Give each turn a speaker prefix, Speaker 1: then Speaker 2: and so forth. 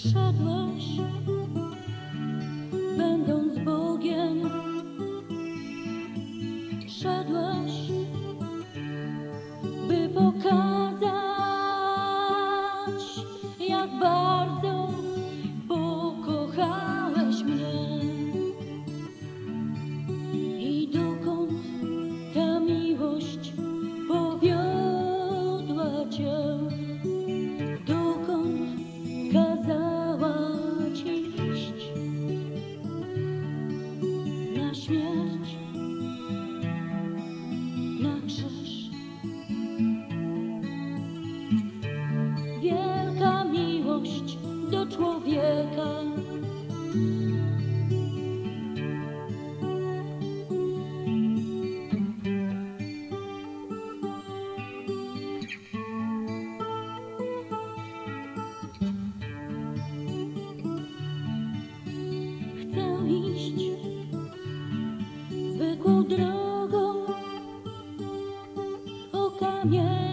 Speaker 1: Szedłeś, będąc Bogiem. Szedłeś, by pokazać, jak bardzo pokochałeś mnie i dokąd ta miłość powiodła cię, dokąd kazała ci iść. Na śmierć, na krzyż. Wielka miłość do człowieka. Chcę iść zwykłą drogą o kamień.